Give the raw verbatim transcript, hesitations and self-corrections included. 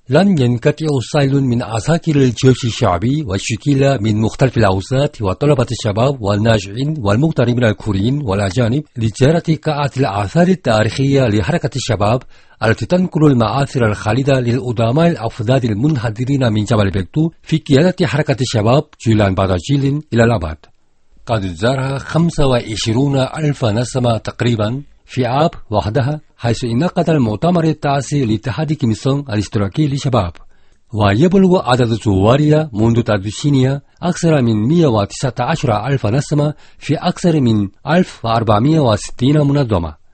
لن ينقطع سيل من عساكر الجيش الشعبي والشكيلة من مختلف الأوساط وطلبة الشباب والناجعين والمغتربين الكوريين والأجانب لزيارة قاعة الآثار التاريخية لحركة الشباب التي تنقل المآثر الخالدة للقدماء الأفذاذ المنحدرين من جبل بكتو في قيادة حركة الشباب جيلان باداجيل إلى الأبد. قد زارها خمسة وعشرون ألف نسمة تقريبا في عام وحدها، حيث انعقد المؤتمر التاسع لاتحاد كيمسون الاشتراكي للشباب، ويبلغ عدد زوارها منذ تدشينها أكثر من مئة وتسعة عشر ألف نسمة في أكثر من ألف وأربعمئة وستين منظمة.